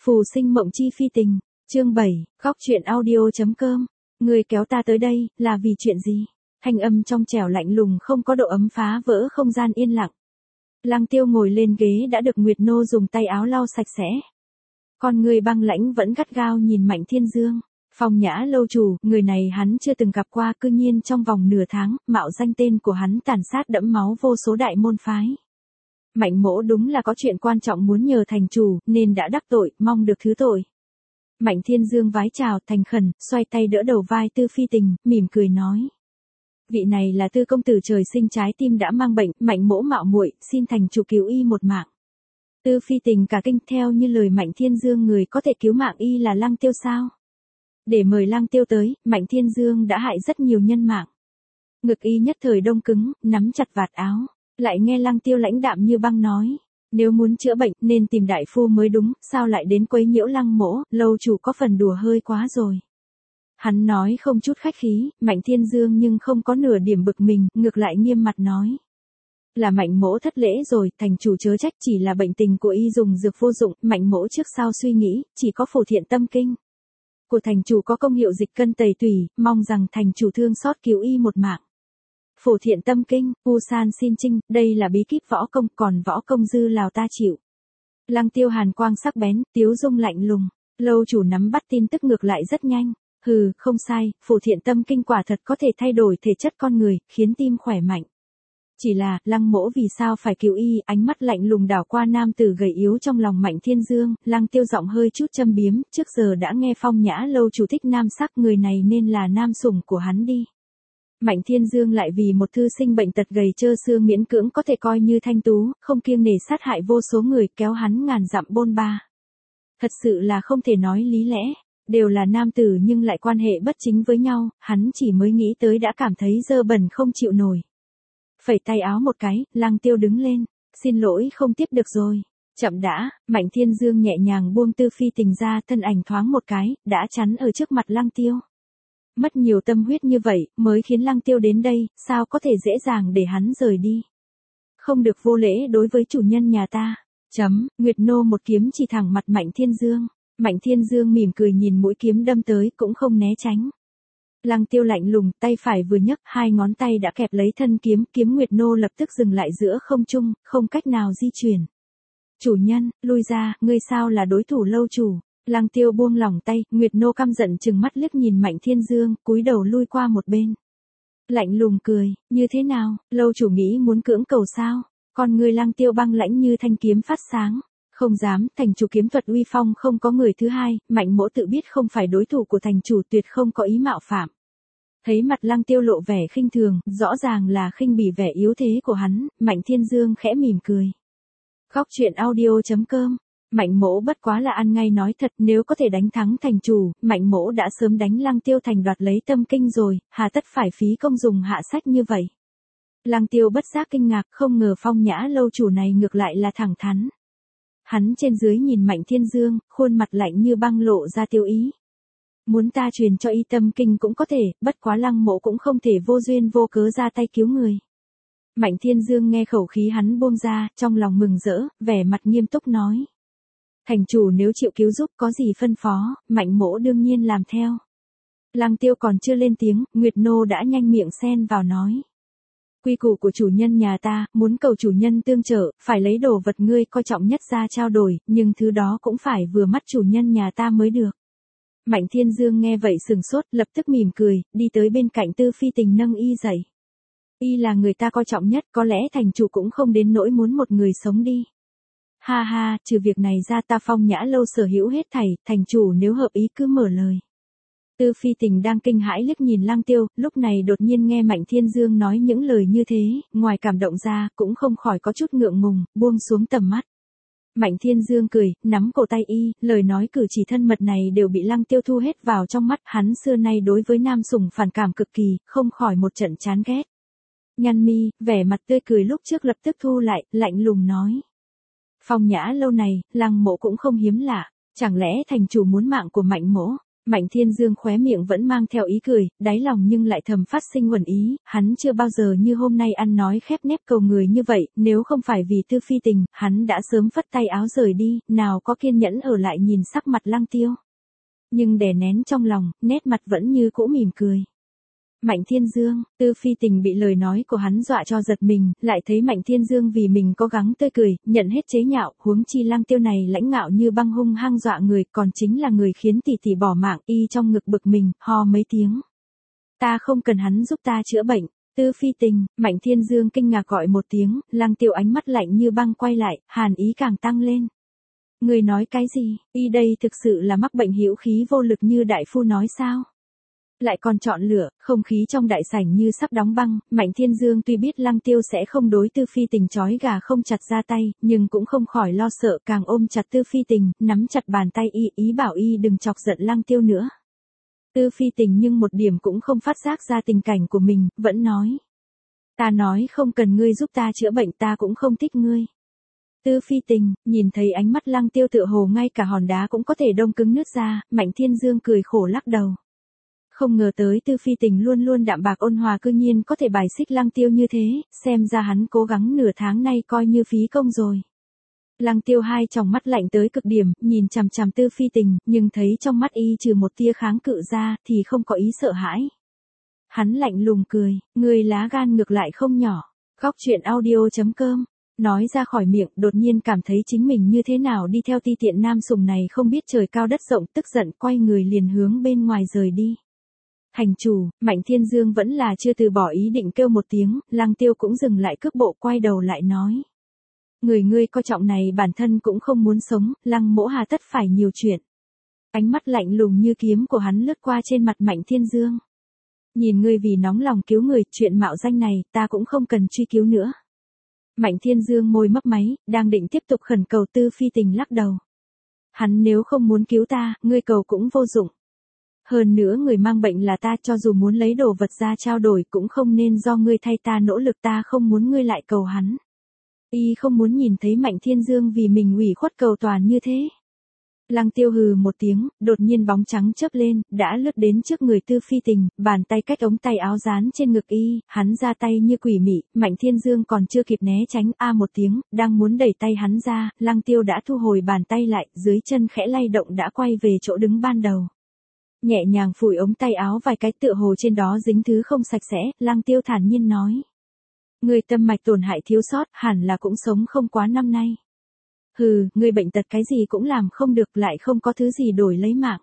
Phù sinh mộng chi phi tình, chương 7, góc chuyện audio.com. Người kéo ta tới đây, là vì chuyện gì? Thanh âm trong trẻo lạnh lùng không có độ ấm phá vỡ không gian yên lặng. Lăng Tiêu ngồi lên ghế đã được Nguyệt Nô dùng tay áo lau sạch sẽ. Con người băng lãnh vẫn gắt gao nhìn Mạnh Thiên Dương. Phong Nhã lâu chủ, người này hắn chưa từng gặp qua, cư nhiên trong vòng nửa tháng, mạo danh tên của hắn tàn sát đẫm máu vô số đại môn phái. Mạnh mỗ đúng là có chuyện quan trọng muốn nhờ thành chủ, nên đã đắc tội, mong được thứ tội. Mạnh Thiên Dương vái chào thành khẩn, xoay tay đỡ đầu vai Tư Phi Tình, mỉm cười nói. Vị này là Tư công tử trời sinh trái tim đã mang bệnh, Mạnh mỗ mạo muội, xin thành chủ cứu y một mạng. Tư Phi Tình cả kinh, theo như lời Mạnh Thiên Dương, người có thể cứu mạng y là Lăng Tiêu sao? Để mời Lăng Tiêu tới, Mạnh Thiên Dương đã hại rất nhiều nhân mạng. Ngực y nhất thời đông cứng, nắm chặt vạt áo. Lại nghe Lăng Tiêu lãnh đạm như băng nói, nếu muốn chữa bệnh nên tìm đại phu mới đúng, sao lại đến quấy nhiễu Lăng mỗ, lâu chủ có phần đùa hơi quá rồi. Hắn nói không chút khách khí, Mạnh Thiên Dương nhưng không có nửa điểm bực mình, ngược lại nghiêm mặt nói. Là Mạnh mỗ thất lễ rồi, thành chủ chớ trách, chỉ là bệnh tình của y dùng dược vô dụng, Mạnh mỗ trước sau suy nghĩ, chỉ có Phổ Thiện Tâm Kinh của thành chủ có công hiệu dịch cân tẩy tủy, mong rằng thành chủ thương xót cứu y một mạng. Phổ Thiện Tâm Kinh, U San xin trinh, đây là bí kíp võ công, còn võ công dư lào ta chịu. Lăng Tiêu hàn quang sắc bén, tiếu dung lạnh lùng, lâu chủ nắm bắt tin tức ngược lại rất nhanh. Hừ, không sai, Phổ Thiện Tâm Kinh quả thật có thể thay đổi thể chất con người, khiến tim khỏe mạnh. Chỉ là, Lăng mỗ vì sao phải cứu y, ánh mắt lạnh lùng đảo qua nam tử gầy yếu trong lòng Mạnh Thiên Dương, Lăng Tiêu giọng hơi chút châm biếm, trước giờ đã nghe Phong Nhã lâu chủ thích nam sắc, người này nên là nam sủng của hắn đi. Mạnh Thiên Dương lại vì một thư sinh bệnh tật gầy trơ xương miễn cưỡng có thể coi như thanh tú, không kiêng nể sát hại vô số người, kéo hắn ngàn dặm bôn ba. Thật sự là không thể nói lý lẽ, đều là nam tử nhưng lại quan hệ bất chính với nhau, hắn chỉ mới nghĩ tới đã cảm thấy dơ bẩn không chịu nổi. Phẩy tay áo một cái, Lăng Tiêu đứng lên, xin lỗi không tiếp được rồi. Chậm đã, Mạnh Thiên Dương nhẹ nhàng buông Tư Phi Tình ra, thân ảnh thoáng một cái, đã chắn ở trước mặt Lăng Tiêu. Mất nhiều tâm huyết như vậy, mới khiến Lăng Tiêu đến đây, sao có thể dễ dàng để hắn rời đi. Không được vô lễ đối với chủ nhân nhà ta. Nguyệt Nô một kiếm chỉ thẳng mặt Mạnh Thiên Dương. Mạnh Thiên Dương mỉm cười nhìn mũi kiếm đâm tới, cũng không né tránh. Lăng Tiêu lạnh lùng, tay phải vừa nhấc, hai ngón tay đã kẹp lấy thân kiếm, kiếm Nguyệt Nô lập tức dừng lại giữa không trung, không cách nào di chuyển. Chủ nhân, lui ra, ngươi sao là đối thủ lâu chủ. Lăng Tiêu buông lỏng tay, Nguyệt Nô căm giận trừng mắt liếc nhìn Mạnh Thiên Dương, cúi đầu lui qua một bên. Lạnh lùng cười, như thế nào, lâu chủ nghĩ muốn cưỡng cầu sao? Con người Lăng Tiêu băng lãnh như thanh kiếm phát sáng. Không dám, thành chủ kiếm thuật uy phong không có người thứ hai, Mạnh mỗ tự biết không phải đối thủ của thành chủ, tuyệt không có ý mạo phạm. Thấy mặt Lăng Tiêu lộ vẻ khinh thường, rõ ràng là khinh bỉ vẻ yếu thế của hắn, Mạnh Thiên Dương khẽ mỉm cười. Góc chuyện audio.com. Mạnh mỗ bất quá là ăn ngay nói thật, nếu có thể đánh thắng thành chủ, Mạnh mỗ đã sớm đánh Lăng Tiêu thành đoạt lấy tâm kinh rồi, hà tất phải phí công dùng hạ sách như vậy. Lăng Tiêu bất giác kinh ngạc, không ngờ Phong Nhã lâu chủ này ngược lại là thẳng thắn. Hắn trên dưới nhìn Mạnh Thiên Dương, khuôn mặt lạnh như băng lộ ra tiêu ý. Muốn ta truyền cho y tâm kinh cũng có thể, bất quá Lăng mỗ cũng không thể vô duyên vô cớ ra tay cứu người. Mạnh Thiên Dương nghe khẩu khí hắn buông ra, trong lòng mừng rỡ, vẻ mặt nghiêm túc nói. Thành chủ nếu chịu cứu giúp có gì phân phó, Mạnh mỗ đương nhiên làm theo. Lăng Tiêu còn chưa lên tiếng, Nguyệt Nô đã nhanh miệng xen vào nói. Quy củ của chủ nhân nhà ta, muốn cầu chủ nhân tương trợ, phải lấy đồ vật ngươi coi trọng nhất ra trao đổi, nhưng thứ đó cũng phải vừa mắt chủ nhân nhà ta mới được. Mạnh Thiên Dương nghe vậy sừng sốt, lập tức mỉm cười, đi tới bên cạnh Tư Phi Tình nâng y dậy. Y là người ta coi trọng nhất, có lẽ thành chủ cũng không đến nỗi muốn một người sống đi. Ha ha, trừ việc này ra ta Phong Nhã lâu sở hữu hết thảy, thành chủ nếu hợp ý cứ mở lời. Tư Phi Tình đang kinh hãi liếc nhìn Lăng Tiêu, lúc này đột nhiên nghe Mạnh Thiên Dương nói những lời như thế, ngoài cảm động ra, cũng không khỏi có chút ngượng ngùng, buông xuống tầm mắt. Mạnh Thiên Dương cười, nắm cổ tay y, lời nói cử chỉ thân mật này đều bị Lăng Tiêu thu hết vào trong mắt, hắn xưa nay đối với nam sủng phản cảm cực kỳ, không khỏi một trận chán ghét. Nhăn mi, vẻ mặt tươi cười lúc trước lập tức thu lại, lạnh lùng nói. Phong Nhã lâu này, Lăng mỗ cũng không hiếm lạ, chẳng lẽ thành chủ muốn mạng của Mạnh mỗ? Mạnh Thiên Dương khóe miệng vẫn mang theo ý cười, đáy lòng nhưng lại thầm phát sinh uẩn ý, hắn chưa bao giờ như hôm nay ăn nói khép nép cầu người như vậy, nếu không phải vì Tư Phi Tình, hắn đã sớm phất tay áo rời đi, nào có kiên nhẫn ở lại nhìn sắc mặt Lăng Tiêu. Nhưng đè nén trong lòng, nét mặt vẫn như cũ mỉm cười. Mạnh Thiên Dương, Tư Phi Tình bị lời nói của hắn dọa cho giật mình, lại thấy Mạnh Thiên Dương vì mình cố gắng tươi cười, nhận hết chế nhạo, huống chi Lăng Tiêu này lãnh ngạo như băng hung hăng dọa người, còn chính là người khiến tỷ tỷ bỏ mạng, y trong ngực bực mình, ho mấy tiếng. Ta không cần hắn giúp ta chữa bệnh. Tư Phi Tình, Mạnh Thiên Dương kinh ngạc gọi một tiếng, Lăng Tiêu ánh mắt lạnh như băng quay lại, hàn ý càng tăng lên. Người nói cái gì, y đây thực sự là mắc bệnh hữu khí vô lực như đại phu nói sao? Lại còn chọn lửa, không khí trong đại sảnh như sắp đóng băng, Mạnh Thiên Dương tuy biết Lăng Tiêu sẽ không đối Tư Phi Tình trói gà không chặt ra tay, nhưng cũng không khỏi lo sợ, càng ôm chặt Tư Phi Tình, nắm chặt bàn tay y, ý bảo y đừng chọc giận Lăng Tiêu nữa. Tư Phi Tình nhưng một điểm cũng không phát giác ra tình cảnh của mình, vẫn nói. Ta nói không cần ngươi giúp ta chữa bệnh, ta cũng không thích ngươi. Tư Phi Tình, nhìn thấy ánh mắt Lăng Tiêu tựa hồ ngay cả hòn đá cũng có thể đông cứng nước ra, Mạnh Thiên Dương cười khổ lắc đầu. Không ngờ tới Tư Phi Tình luôn luôn đạm bạc ôn hòa cư nhiên có thể bài xích Lăng Tiêu như thế, xem ra hắn cố gắng nửa tháng nay coi như phí công rồi. Lăng Tiêu hai tròng mắt lạnh tới cực điểm, nhìn chằm chằm Tư Phi Tình, nhưng thấy trong mắt y trừ một tia kháng cự ra, thì không có ý sợ hãi. Hắn lạnh lùng cười, người lá gan ngược lại không nhỏ. Góc truyện audio.com. Nói ra khỏi miệng, đột nhiên cảm thấy chính mình như thế nào đi theo ti tiện nam sùng này không biết trời cao đất rộng, tức giận quay người liền hướng bên ngoài rời đi. Thành chủ, Mạnh Thiên Dương vẫn là chưa từ bỏ ý định kêu một tiếng, Lăng Tiêu cũng dừng lại cước bộ quay đầu lại nói. Ngươi coi trọng này bản thân cũng không muốn sống, Lăng mỗ hà tất phải nhiều chuyện. Ánh mắt lạnh lùng như kiếm của hắn lướt qua trên mặt Mạnh Thiên Dương. Nhìn ngươi vì nóng lòng cứu người, chuyện mạo danh này, ta cũng không cần truy cứu nữa. Mạnh Thiên Dương môi mấp máy, đang định tiếp tục khẩn cầu Tư Phi Tình lắc đầu. Hắn nếu không muốn cứu ta, ngươi cầu cũng vô dụng. Hơn nữa người mang bệnh là ta, cho dù muốn lấy đồ vật ra trao đổi cũng không nên do ngươi thay ta nỗ lực, ta không muốn ngươi lại cầu hắn. Y không muốn nhìn thấy Mạnh Thiên Dương vì mình ủy khuất cầu toàn như thế. Lăng Tiêu hừ một tiếng, đột nhiên bóng trắng chớp lên, đã lướt đến trước người Tư Phi Tình, bàn tay cách ống tay áo dán trên ngực y, hắn ra tay như quỷ mị, Mạnh Thiên Dương còn chưa kịp né tránh, a một tiếng, đang muốn đẩy tay hắn ra, Lăng Tiêu đã thu hồi bàn tay lại, dưới chân khẽ lay động đã quay về chỗ đứng ban đầu. Nhẹ nhàng phủi ống tay áo vài cái, tựa hồ trên đó dính thứ không sạch sẽ, Lăng Tiêu thản nhiên nói. Người tâm mạch tổn hại thiếu sót, hẳn là cũng sống không quá năm nay. Hừ, người bệnh tật cái gì cũng làm không được, lại không có thứ gì đổi lấy mạng.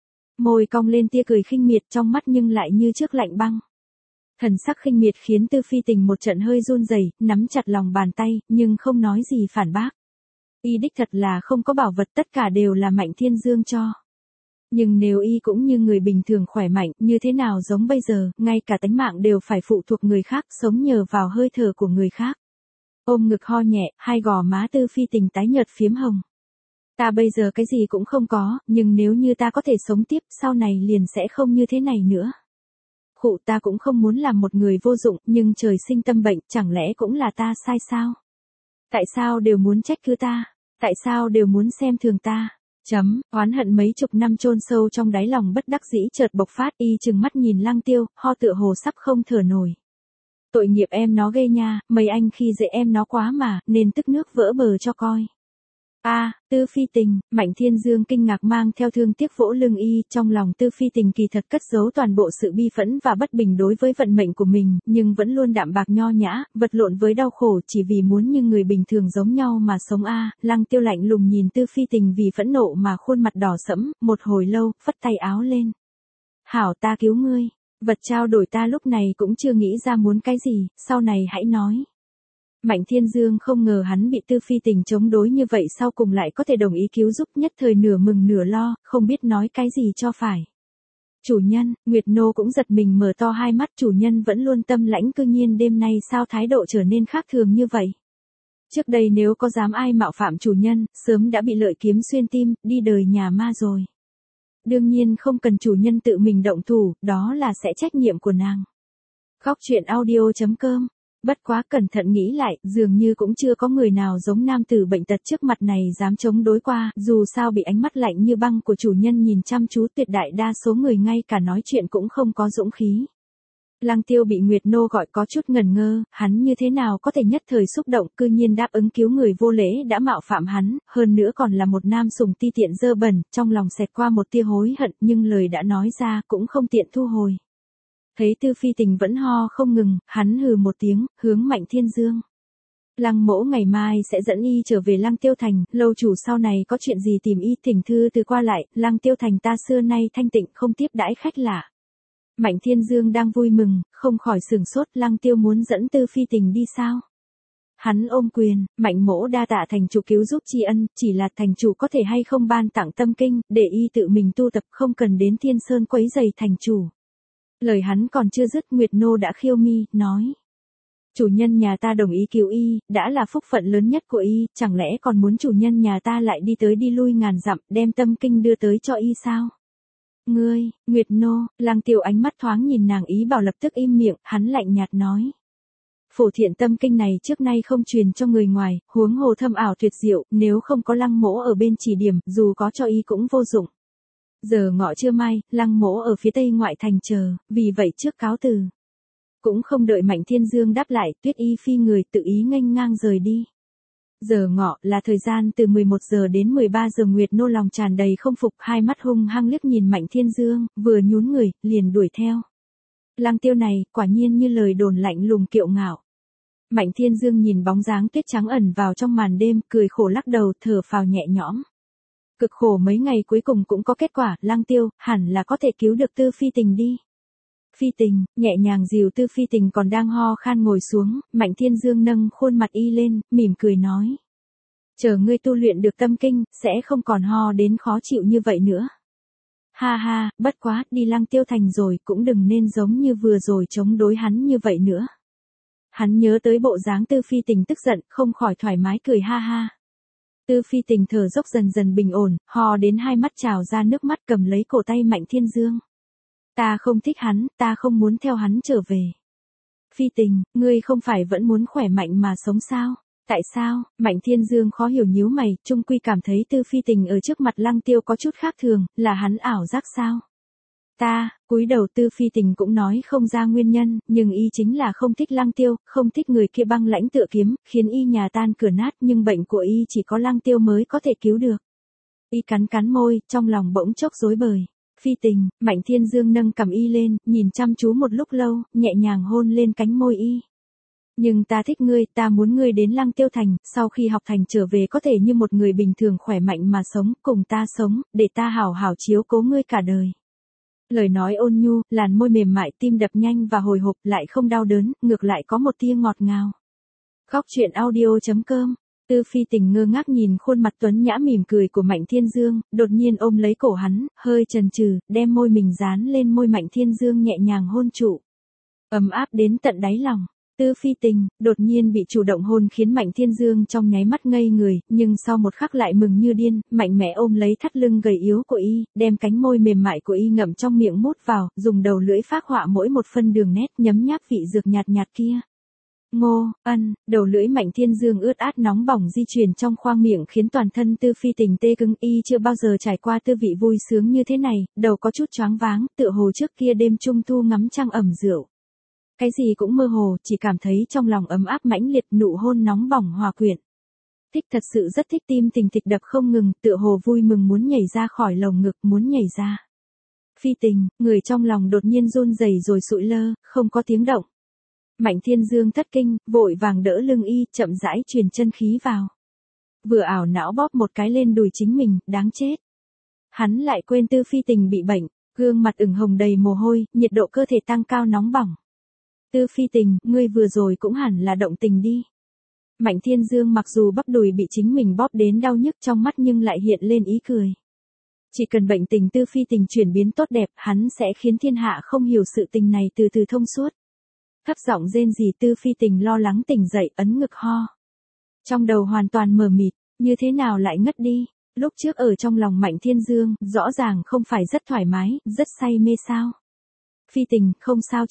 Môi cong lên tia cười khinh miệt, trong mắt nhưng lại như trước lạnh băng. Thần sắc khinh miệt khiến Tư Phi Tình một trận hơi run rẩy, nắm chặt lòng bàn tay, nhưng không nói gì phản bác. Y đích thật là không có bảo vật, tất cả đều là Mạnh Thiên Dương cho. Nhưng nếu y cũng như người bình thường khỏe mạnh, như thế nào giống bây giờ, ngay cả tánh mạng đều phải phụ thuộc người khác, sống nhờ vào hơi thở của người khác. Ôm ngực ho nhẹ, hai gò má Tư Phi Tình tái nhợt phiếm hồng. Ta bây giờ cái gì cũng không có, nhưng nếu như ta có thể sống tiếp, sau này liền sẽ không như thế này nữa. Khụ, ta cũng không muốn làm một người vô dụng, nhưng trời sinh tâm bệnh, chẳng lẽ cũng là ta sai sao? Tại sao đều muốn trách cứ ta? Tại sao đều muốn xem thường ta? Oán hận mấy chục năm chôn sâu trong đáy lòng bất đắc dĩ chợt bộc phát, y chừng mắt nhìn Lăng Tiêu, ho tựa hồ sắp không thở nổi. Tội nghiệp em nó ghê nha, mấy anh khi dễ em nó quá mà, nên tức nước vỡ bờ cho coi. Tư Phi Tình, Mạnh Thiên Dương kinh ngạc mang theo thương tiếc vỗ lưng y, trong lòng Tư Phi Tình kỳ thật cất giấu toàn bộ sự bi phẫn và bất bình đối với vận mệnh của mình, nhưng vẫn luôn đạm bạc nho nhã, vật lộn với đau khổ chỉ vì muốn như người bình thường giống nhau mà sống. Lăng Tiêu lạnh lùng nhìn Tư Phi Tình vì phẫn nộ mà khuôn mặt đỏ sẫm, một hồi lâu, phất tay áo lên. Hảo, ta cứu ngươi, vật trao đổi ta lúc này cũng chưa nghĩ ra muốn cái gì, sau này hãy nói. Mạnh Thiên Dương không ngờ hắn bị Tư Phi Tình chống đối như vậy, sau cùng lại có thể đồng ý cứu giúp, nhất thời nửa mừng nửa lo, không biết nói cái gì cho phải. Chủ nhân, Nguyệt Nô cũng giật mình mở to hai mắt, chủ nhân vẫn luôn tâm lãnh cư nhiên đêm nay sao thái độ trở nên khác thường như vậy. Trước đây nếu có dám ai mạo phạm chủ nhân, sớm đã bị lợi kiếm xuyên tim, đi đời nhà ma rồi. Đương nhiên không cần chủ nhân tự mình động thủ, đó là sẽ trách nhiệm của nàng. Góc truyện audio.com Bất quá cẩn thận nghĩ lại, dường như cũng chưa có người nào giống nam tử bệnh tật trước mặt này dám chống đối qua, dù sao bị ánh mắt lạnh như băng của chủ nhân nhìn chăm chú, tuyệt đại đa số người ngay cả nói chuyện cũng không có dũng khí. Lăng Tiêu bị Nguyệt Nô gọi có chút ngần ngơ, hắn như thế nào có thể nhất thời xúc động, cư nhiên đáp ứng cứu người vô lễ đã mạo phạm hắn, hơn nữa còn là một nam sùng ti tiện dơ bẩn, trong lòng xẹt qua một tia hối hận, nhưng lời đã nói ra cũng không tiện thu hồi. Thấy Tư Phi Tình vẫn ho không ngừng, hắn hừ một tiếng, hướng Mạnh Thiên Dương. Lăng mỗ ngày mai sẽ dẫn y trở về Lăng Tiêu Thành, lâu chủ sau này có chuyện gì tìm y, thỉnh thư từ qua lại, Lăng Tiêu Thành ta xưa nay thanh tịnh không tiếp đãi khách lạ. Mạnh Thiên Dương đang vui mừng, không khỏi sửng sốt, Lăng Tiêu muốn dẫn Tư Phi Tình đi sao? Hắn ôm quyền, Mạnh mỗ đa tạ thành chủ cứu giúp tri ân, chỉ là thành chủ có thể hay không ban tặng tâm kinh, để y tự mình tu tập, không cần đến Thiên Sơn quấy rầy thành chủ. Lời hắn còn chưa dứt, Nguyệt Nô đã khiêu mi, nói. Chủ nhân nhà ta đồng ý cứu y, đã là phúc phận lớn nhất của y, chẳng lẽ còn muốn chủ nhân nhà ta lại đi tới đi lui ngàn dặm, đem tâm kinh đưa tới cho y sao? Ngươi, Nguyệt Nô, Lăng Tiêu ánh mắt thoáng nhìn nàng ý bảo lập tức im miệng, hắn lạnh nhạt nói. Phổ Thiện tâm kinh này trước nay không truyền cho người ngoài, huống hồ thâm ảo tuyệt diệu, nếu không có Lăng mỗ ở bên chỉ điểm, dù có cho y cũng vô dụng. Giờ ngọ trưa mai, Lăng mỗ ở phía tây ngoại thành chờ, vì vậy trước cáo từ. Cũng không đợi Mạnh Thiên Dương đáp lại, Tuyết Y phi người tự ý nghênh ngang rời đi. Giờ ngọ là thời gian từ 11 giờ đến 13 giờ, Nguyệt Nô lòng tràn đầy không phục, hai mắt hung hăng liếc nhìn Mạnh Thiên Dương, vừa nhún người, liền đuổi theo. Lăng Tiêu này, quả nhiên như lời đồn lạnh lùng kiệu ngạo. Mạnh Thiên Dương nhìn bóng dáng tuyết trắng ẩn vào trong màn đêm, cười khổ lắc đầu, thở phào nhẹ nhõm. Cực khổ mấy ngày cuối cùng cũng có kết quả, Lăng Tiêu, hẳn là có thể cứu được Tư Phi Tình đi. Phi Tình, nhẹ nhàng dìu Tư Phi Tình còn đang ho khan ngồi xuống, Mạnh Thiên Dương nâng khuôn mặt y lên, mỉm cười nói. Chờ ngươi tu luyện được tâm kinh, sẽ không còn ho đến khó chịu như vậy nữa. Ha ha, bất quá, đi Lăng Tiêu Thành rồi, cũng đừng nên giống như vừa rồi chống đối hắn như vậy nữa. Hắn nhớ tới bộ dáng Tư Phi Tình tức giận, không khỏi thoải mái cười ha ha. Tư Phi Tình thở dốc dần dần bình ổn, ho đến hai mắt trào ra nước mắt, cầm lấy cổ tay Mạnh Thiên Dương. Ta không thích hắn, ta không muốn theo hắn trở về. Phi Tình, ngươi không phải vẫn muốn khỏe mạnh mà sống sao? Tại sao? Mạnh Thiên Dương khó hiểu nhíu mày, chung quy cảm thấy Tư Phi Tình ở trước mặt Lăng Tiêu có chút khác thường, là hắn ảo giác sao? Cúi đầu Tư Phi Tình cũng nói không ra nguyên nhân, nhưng y chính là không thích Lăng Tiêu, không thích người kia băng lãnh tựa kiếm, khiến y nhà tan cửa nát, nhưng bệnh của y chỉ có Lăng Tiêu mới có thể cứu được. Y cắn cắn môi, trong lòng bỗng chốc rối bời. Phi Tình, Mạnh Thiên Dương nâng cằm y lên, nhìn chăm chú một lúc lâu, nhẹ nhàng hôn lên cánh môi y. Nhưng ta thích ngươi, ta muốn ngươi đến Lăng Tiêu Thành, sau khi học thành trở về có thể như một người bình thường khỏe mạnh mà sống, cùng ta sống, để ta hảo hảo chiếu cố ngươi cả đời. Lời nói ôn nhu, làn môi mềm mại, tim đập nhanh và hồi hộp, lại không đau đớn, ngược lại có một tia ngọt ngào. Góc truyện audio.com. Tư Phi Tình ngơ ngác nhìn khuôn mặt tuấn nhã mỉm cười của Mạnh Thiên Dương, đột nhiên ôm lấy cổ hắn, hơi chần chừ, đem môi mình dán lên môi Mạnh Thiên Dương nhẹ nhàng hôn trụ. Ấm áp đến tận đáy lòng. Tư Phi Tình, đột nhiên bị chủ động hôn khiến Mạnh Thiên Dương trong nháy mắt ngây người, nhưng sau một khắc lại mừng như điên, mạnh mẽ ôm lấy thắt lưng gầy yếu của y, đem cánh môi mềm mại của y ngậm trong miệng mút vào, dùng đầu lưỡi phác họa mỗi một phân đường nét, nhấm nháp vị dược nhạt nhạt kia. Ngô, đầu lưỡi Mạnh Thiên Dương ướt át nóng bỏng di chuyển trong khoang miệng khiến toàn thân Tư Phi Tình tê cứng, y chưa bao giờ trải qua tư vị vui sướng như thế này, đầu có chút choáng váng, tựa hồ trước kia đêm trung thu ngắm trăng ẩm rượu. Cái gì cũng mơ hồ, chỉ cảm thấy trong lòng ấm áp mãnh liệt, nụ hôn nóng bỏng hòa quyện. Thích, thật sự rất thích, tim tình thịch đập không ngừng, tựa hồ vui mừng muốn nhảy ra khỏi lồng ngực, muốn nhảy ra. Phi Tình, người trong lòng đột nhiên run rẩy rồi sụi lơ, không có tiếng động. Mạnh Thiên Dương thất kinh, vội vàng đỡ lưng y, chậm rãi truyền chân khí vào. Vừa ảo não bóp một cái lên đùi chính mình, đáng chết. Hắn lại quên Tư Phi Tình bị bệnh, gương mặt ửng hồng đầy mồ hôi, nhiệt độ cơ thể tăng cao nóng bỏng. Tư Phi Tình, ngươi vừa rồi cũng hẳn là động tình đi. Mạnh Thiên Dương mặc dù bắp đùi bị chính mình bóp đến đau nhức trong mắt nhưng lại hiện lên ý cười. Chỉ cần bệnh tình Tư Phi Tình chuyển biến tốt đẹp, hắn sẽ khiến thiên hạ không hiểu sự tình này từ từ thông suốt. Thấp giọng rên rỉ, Tư Phi Tình lo lắng tỉnh dậy, ấn ngực ho. Trong đầu hoàn toàn mờ mịt, như thế nào lại ngất đi? Lúc trước ở trong lòng Mạnh Thiên Dương, rõ ràng không phải rất thoải mái, rất say mê sao? Phi Tình, không sao chứ?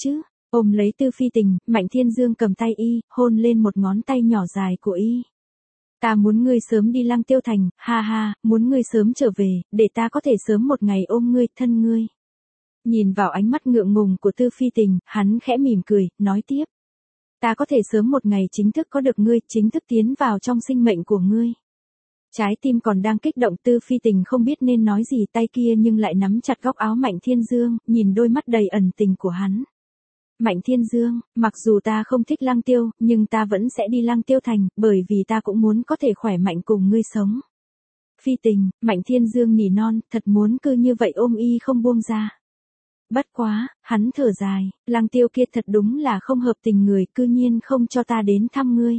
Ôm lấy Tư Phi Tình, Mạnh Thiên Dương cầm tay y, hôn lên một ngón tay nhỏ dài của y. Ta muốn ngươi sớm đi Lăng Tiêu Thành, ha ha, muốn ngươi sớm trở về, để ta có thể sớm một ngày ôm ngươi, thân ngươi. Nhìn vào ánh mắt ngượng ngùng của Tư Phi Tình, hắn khẽ mỉm cười, nói tiếp. Ta có thể sớm một ngày chính thức có được ngươi, chính thức tiến vào trong sinh mệnh của ngươi. Trái tim còn đang kích động, Tư Phi Tình không biết nên nói gì, tay kia nhưng lại nắm chặt góc áo Mạnh Thiên Dương, nhìn đôi mắt đầy ẩn tình của hắn. Mạnh Thiên Dương, mặc dù ta không thích Lăng Tiêu, nhưng ta vẫn sẽ đi Lăng Tiêu Thành, bởi vì ta cũng muốn có thể khỏe mạnh cùng ngươi sống. Phi Tình, Mạnh Thiên Dương nỉ non, thật muốn cứ như vậy ôm y không buông ra. Bất quá, hắn thở dài, Lăng Tiêu kia thật đúng là không hợp tình người, cư nhiên không cho ta đến thăm ngươi.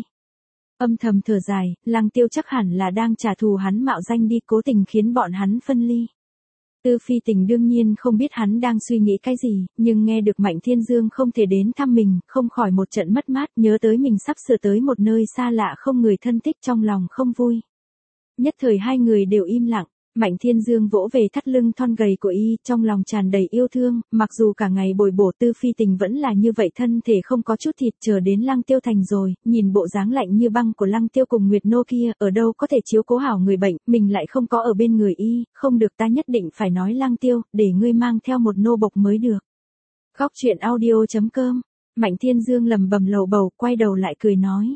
Âm thầm thở dài, Lăng Tiêu chắc hẳn là đang trả thù hắn mạo danh đi, cố tình khiến bọn hắn phân ly. Tư Phi Tình đương nhiên không biết hắn đang suy nghĩ cái gì, nhưng nghe được Mạnh Thiên Dương không thể đến thăm mình, không khỏi một trận mất mát, nhớ tới mình sắp sửa tới một nơi xa lạ không người thân thích, trong lòng không vui. Nhất thời hai người đều im lặng. Mạnh Thiên Dương vỗ về thắt lưng thon gầy của y, trong lòng tràn đầy yêu thương, mặc dù cả ngày bồi bổ Tư Phi Tình vẫn là như vậy, thân thể không có chút thịt. Chờ đến Lăng Tiêu Thành rồi, nhìn bộ dáng lạnh như băng của Lăng Tiêu cùng Nguyệt Nô kia, ở đâu có thể chiếu cố hảo người bệnh, mình lại không có ở bên người y, không được, ta nhất định phải nói Lăng Tiêu, để ngươi mang theo một nô bộc mới được. Góc truyện audio.com, Mạnh Thiên Dương lầm bầm lầu bầu, quay đầu lại cười nói.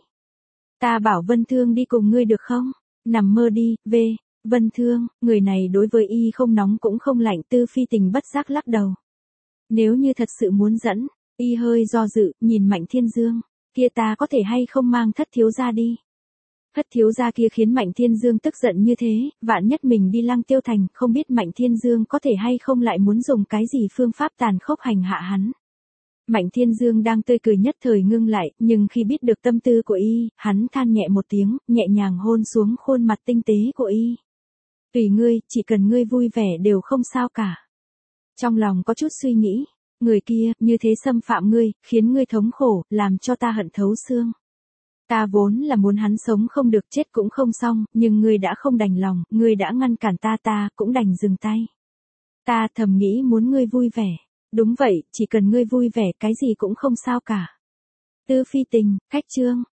Ta bảo Vân Thương đi cùng ngươi được không? Nằm mơ đi, Vân Thương, người này đối với y không nóng cũng không lạnh, Tư Phi Tình bất giác lắc đầu. Nếu như thật sự muốn dẫn, y hơi do dự, nhìn Mạnh Thiên Dương, kia ta có thể hay không mang Thất thiếu gia đi. Thất thiếu gia kia khiến Mạnh Thiên Dương tức giận như thế, vạn nhất mình đi Lăng Tiêu Thành, không biết Mạnh Thiên Dương có thể hay không lại muốn dùng cái gì phương pháp tàn khốc hành hạ hắn. Mạnh Thiên Dương đang tươi cười nhất thời ngưng lại, nhưng khi biết được tâm tư của y, hắn than nhẹ một tiếng, nhẹ nhàng hôn xuống khuôn mặt tinh tế của y. Tùy ngươi, chỉ cần ngươi vui vẻ đều không sao cả. Trong lòng có chút suy nghĩ, người kia, như thế xâm phạm ngươi, khiến ngươi thống khổ, làm cho ta hận thấu xương. Ta vốn là muốn hắn sống không được, chết cũng không xong, nhưng ngươi đã không đành lòng, ngươi đã ngăn cản ta cũng đành dừng tay. Ta thầm nghĩ muốn ngươi vui vẻ. Đúng vậy, chỉ cần ngươi vui vẻ, cái gì cũng không sao cả. Tư Phi Tình, khách trương.